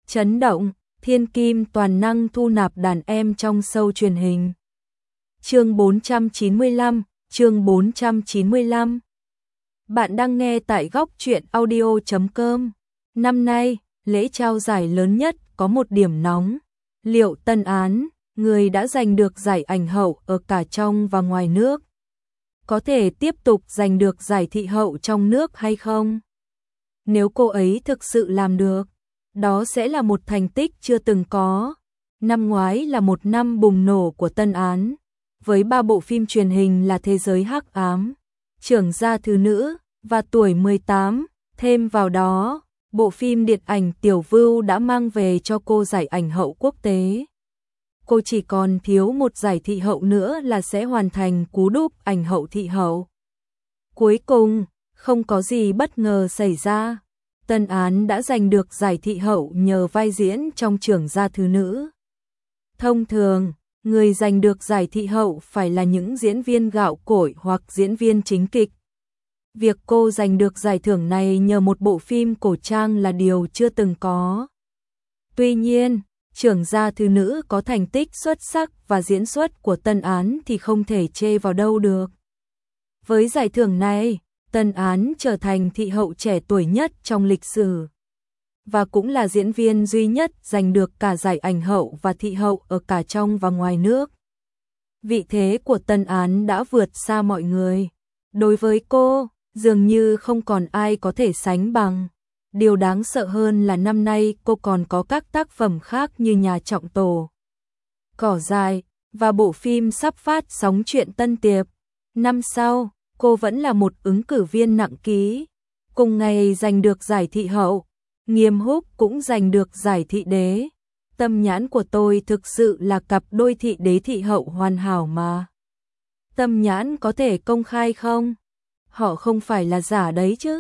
Chấn động, thiên kim toàn năng thu nạp đàn em trong show truyền hình. Chương 495, chương 495. Bạn đang nghe tại góc truyện audio.com. Năm nay, lễ trao giải lớn nhất có một điểm nóng. Liệu Tân Án, người đã giành được giải ảnh hậu ở cả trong và ngoài nước, có thể tiếp tục giành được giải thị hậu trong nước hay không? Nếu cô ấy thực sự làm được, đó sẽ là một thành tích chưa từng có. Năm ngoái là một năm bùng nổ của Tân Án, với 3 bộ phim truyền hình là Thế giới hắc ám, Trưởng gia thứ nữ và Tuổi 18, thêm vào đó, bộ phim điện ảnh Tiểu Vưu đã mang về cho cô giải ảnh hậu quốc tế. Cô chỉ còn thiếu một giải thị hậu nữa là sẽ hoàn thành cú đúp ảnh hậu thị hậu. Cuối cùng, không có gì bất ngờ xảy ra. Tân Án đã giành được giải thị hậu nhờ vai diễn trong Trưởng gia thứ nữ. Thông thường, người giành được giải thị hậu phải là những diễn viên gạo cội hoặc diễn viên chính kịch. Việc cô giành được giải thưởng này nhờ một bộ phim cổ trang là điều chưa từng có. Tuy nhiên, Trưởng gia thứ nữ có thành tích xuất sắc và diễn xuất của Tân Án thì không thể chê vào đâu được. Với giải thưởng này, Tân Án trở thành thị hậu trẻ tuổi nhất trong lịch sử, và cũng là diễn viên duy nhất giành được cả giải ảnh hậu và thị hậu ở cả trong và ngoài nước. Vị thế của Tân Án đã vượt xa mọi người. Đối với cô, dường như không còn ai có thể sánh bằng. Điều đáng sợ hơn là năm nay cô còn có các tác phẩm khác như Nhà Trọng Tổ, Cỏ Dại và bộ phim sắp phát sóng Chuyện Tân Tiệp. Năm sau, cô vẫn là một ứng cử viên nặng ký. Cùng ngày giành được giải thị hậu, Nghiêm Húc cũng giành được giải thị đế. Tâm nhãn của tôi thực sự là cặp đôi thị đế thị hậu hoàn hảo mà. Tâm nhãn có thể công khai không? Họ không phải là giả đấy chứ.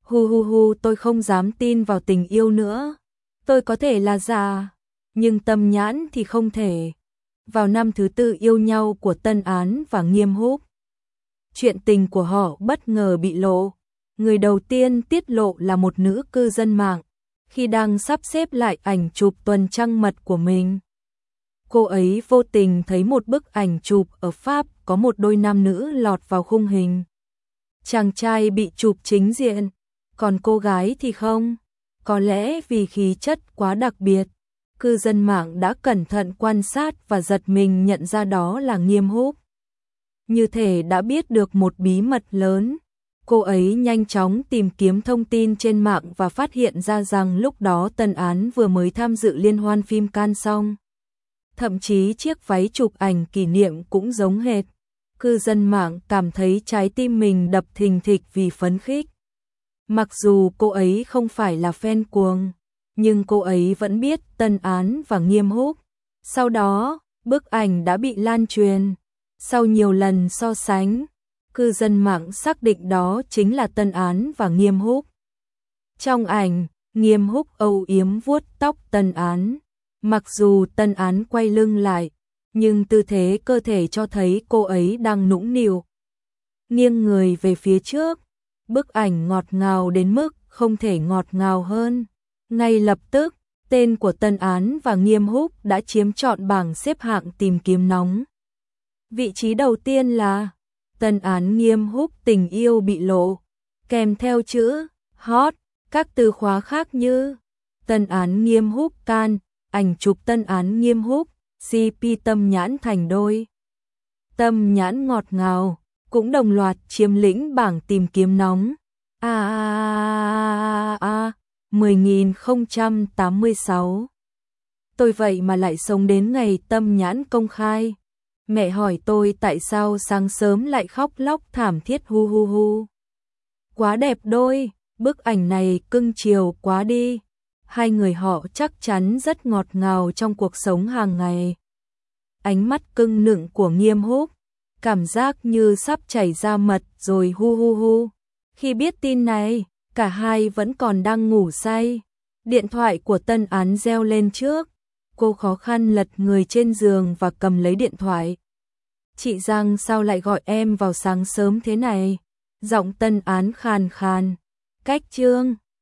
Tôi không dám tin vào tình yêu nữa. Tôi có thể là giả, nhưng tâm nhãn thì không thể. Vào năm thứ 4 yêu nhau của Tân Án và Nghiêm Húc, chuyện tình của họ bất ngờ bị lộ. Người đầu tiên tiết lộ là một nữ cư dân mạng, khi đang sắp xếp lại ảnh chụp tuần trăng mật của mình. Cô ấy vô tình thấy một bức ảnh chụp ở Pháp có một đôi nam nữ lọt vào khung hình. Chàng trai bị chụp chính diện, còn cô gái thì không. Có lẽ vì khí chất quá đặc biệt, cư dân mạng đã cẩn thận quan sát và giật mình nhận ra đó là Nghiêm Húc. Như thể đã biết được một bí mật lớn. Cô ấy nhanh chóng tìm kiếm thông tin trên mạng và phát hiện ra rằng lúc đó Tân Án vừa mới tham dự liên hoan phim Cannes xong. Thậm chí chiếc váy chụp ảnh kỷ niệm cũng giống hệt. Cư dân mạng cảm thấy trái tim mình đập thình thịch vì phấn khích. Mặc dù cô ấy không phải là fan cuồng, nhưng cô ấy vẫn biết Tân Án và Nghiêm Húc. Sau đó, bức ảnh đã bị lan truyền. Sau nhiều lần so sánh, cư dân mạng xác định đó chính là Tân Án và Nghiêm Húc. Trong ảnh, Nghiêm Húc âu yếm vuốt tóc Tân Án. Mặc dù Tân Án quay lưng lại, nhưng tư thế cơ thể cho thấy cô ấy đang nũng nịu, nghiêng người về phía trước. Bức ảnh ngọt ngào đến mức không thể ngọt ngào hơn. Ngay lập tức, tên của Tân Án và Nghiêm Húc đã chiếm trọn bảng xếp hạng tìm kiếm nóng. Vị trí đầu tiên là Tân Án Nghiêm Húc tình yêu bị lộ, kèm theo chữ hot, các từ khóa khác như Tân Án Nghiêm Húc Cannes, ảnh chụp Tân Án Nghiêm Húc, CP tâm nhãn thành đôi. Tâm nhãn ngọt ngào cũng đồng loạt chiếm lĩnh bảng tìm kiếm nóng. 10.086. Tôi vậy mà lại sống đến ngày tâm nhãn công khai. Mẹ hỏi tôi tại sao sáng sớm lại khóc lóc thảm thiết hu. Quá đẹp đôi, bức ảnh này cưng chiều quá đi. Hai người họ chắc chắn rất ngọt ngào trong cuộc sống hàng ngày. Ánh mắt cưng nựng của Nghiêm Húc, cảm giác như sắp chảy ra mật rồi hu. Khi biết tin này, cả hai vẫn còn đang ngủ say. Điện thoại của Tân Án reo lên trước. Cô khó khăn lật người trên giường và cầm lấy điện thoại. Chị Giang sao lại gọi em vào sáng sớm thế này? Giọng Tân Án khàn khàn. Cách Trương,